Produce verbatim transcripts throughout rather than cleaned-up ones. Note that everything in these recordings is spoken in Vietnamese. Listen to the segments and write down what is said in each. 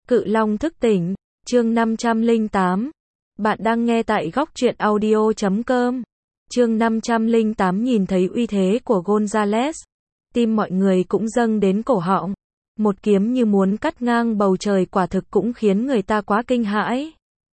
Cự Long thức tỉnh, chương năm trăm lẻ tám. Bạn đang nghe tại góc truyện audio chấm com. Chương năm trăm lẻ tám nhìn thấy uy thế của Gonzales, tim mọi người cũng dâng đến cổ họng. Một kiếm như muốn cắt ngang bầu trời quả thực cũng khiến người ta quá kinh hãi.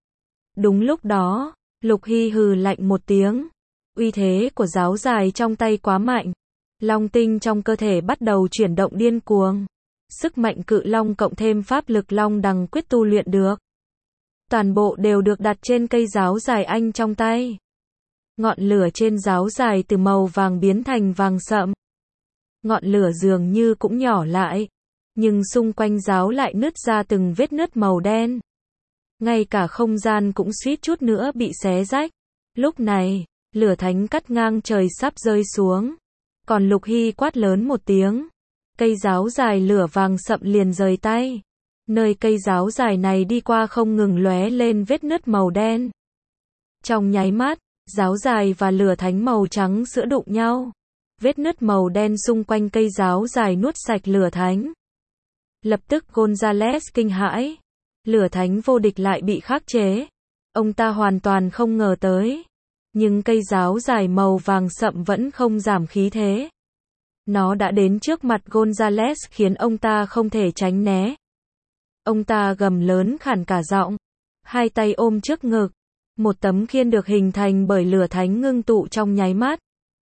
Đúng lúc đó, Lục Hy hừ lạnh một tiếng. Uy thế của giáo dài trong tay quá mạnh. Long tinh trong cơ thể bắt đầu chuyển động điên cuồng. Sức mạnh cự long cộng thêm pháp lực long đằng quyết tu luyện được. Toàn bộ đều được đặt trên cây giáo dài anh trong tay. Ngọn lửa trên giáo dài từ màu vàng biến thành vàng sậm. Ngọn lửa dường như cũng nhỏ lại, nhưng xung quanh giáo lại nứt ra từng vết nứt màu đen. Ngay cả không gian cũng suýt chút nữa bị xé rách. Lúc này, lửa thánh cắt ngang trời sắp rơi xuống. Còn Lục Hy quát lớn một tiếng. Cây giáo dài lửa vàng sậm liền rời tay. Nơi cây giáo dài này đi qua không ngừng lóe lên vết nứt màu đen. Trong nháy mắt, giáo dài và lửa thánh màu trắng sữa đụng nhau. Vết nứt màu đen xung quanh cây giáo dài nuốt sạch lửa thánh. Lập tức Gonzales kinh hãi. Lửa thánh vô địch lại bị khắc chế. Ông ta hoàn toàn không ngờ tới. Nhưng cây giáo dài màu vàng sậm vẫn không giảm khí thế. Nó đã đến trước mặt Gonzales khiến ông ta không thể tránh né. Ông ta gầm lớn khản cả giọng. Hai tay ôm trước ngực. Một tấm khiên được hình thành bởi lửa thánh ngưng tụ trong nháy mắt.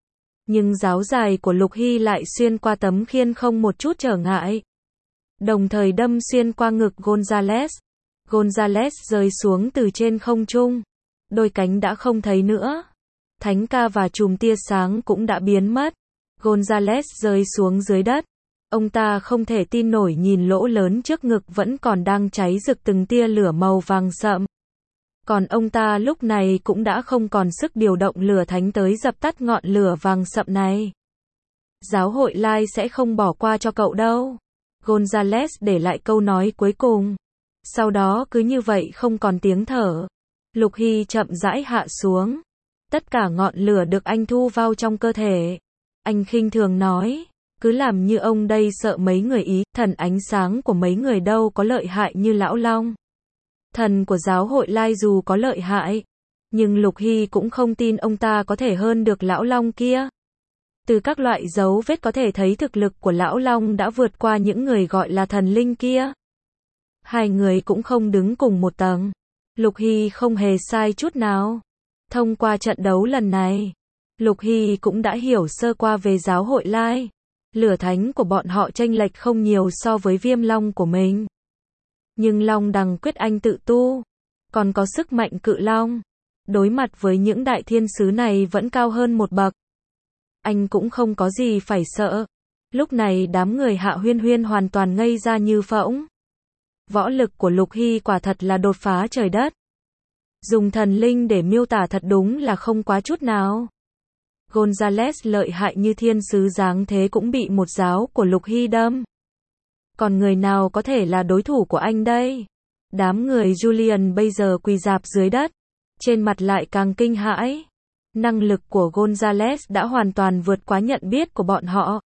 Nhưng giáo dài của Lục Hy lại xuyên qua tấm khiên không một chút trở ngại. Đồng thời đâm xuyên qua ngực Gonzales. Gonzales rơi xuống từ trên không trung. Đôi cánh đã không thấy nữa. Thánh ca và chùm tia sáng cũng đã biến mất. Gonzales rơi xuống dưới đất. Ông ta không thể tin nổi nhìn lỗ lớn trước ngực vẫn còn đang cháy rực từng tia lửa màu vàng sậm. Còn ông ta lúc này cũng đã không còn sức điều động lửa thánh tới dập tắt ngọn lửa vàng sậm này. Giáo hội Lai sẽ không bỏ qua cho cậu đâu. Gonzales để lại câu nói cuối cùng. Sau đó cứ như vậy không còn tiếng thở. Lục Hy chậm rãi hạ xuống. Tất cả ngọn lửa được anh thu vào trong cơ thể. Anh khinh thường nói, cứ làm như ông đây sợ mấy người ý, thần ánh sáng của mấy người đâu có lợi hại như lão long. Thần của giáo hội Lai dù có lợi hại, nhưng Lục Hy cũng không tin ông ta có thể hơn được lão long kia. Từ các loại dấu vết có thể thấy thực lực của lão long đã vượt qua những người gọi là thần linh kia. Hai người cũng không đứng cùng một tầng. Lục Hy không hề sai chút nào. Thông qua trận đấu lần này, Lục Hy cũng đã hiểu sơ qua về giáo hội Lai. Lửa thánh của bọn họ chênh lệch không nhiều so với viêm long của mình. Nhưng long đằng quyết anh tự tu, còn có sức mạnh cự long. Đối mặt với những đại thiên sứ này vẫn cao hơn một bậc. Anh cũng không có gì phải sợ. Lúc này đám người Hạ Huyên Huyên hoàn toàn ngây ra như phỗng. Võ lực của Lục Hy quả thật là đột phá trời đất. Dùng thần linh để miêu tả thật đúng là không quá chút nào. Gonzales lợi hại như thiên sứ dáng thế cũng bị một giáo của Lục Hy đâm. Còn người nào có thể là đối thủ của anh đây? Đám người Julian bây giờ quỳ rạp dưới đất. Trên mặt lại càng kinh hãi. Năng lực của Gonzales đã hoàn toàn vượt quá nhận biết của bọn họ.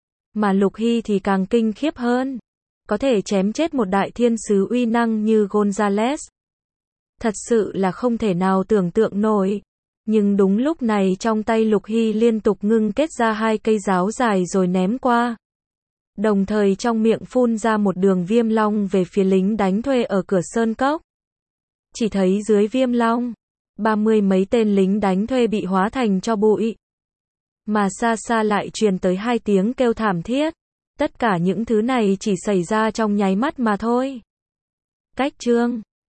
Mà Lục Hy thì càng kinh khiếp hơn. Có thể chém chết một đại thiên sứ uy năng như Gonzales. Thật sự là không thể nào tưởng tượng nổi. Nhưng đúng lúc này trong tay Lục Hy liên tục ngưng kết ra hai cây giáo dài rồi ném qua. Đồng thời trong miệng phun ra một đường viêm long về phía lính đánh thuê ở cửa sơn cốc. Chỉ thấy dưới viêm long, ba mươi mấy tên lính đánh thuê bị hóa thành tro bụi. Mà xa xa lại truyền tới hai tiếng kêu thảm thiết. Tất cả những thứ này chỉ xảy ra trong nháy mắt mà thôi. Cách chương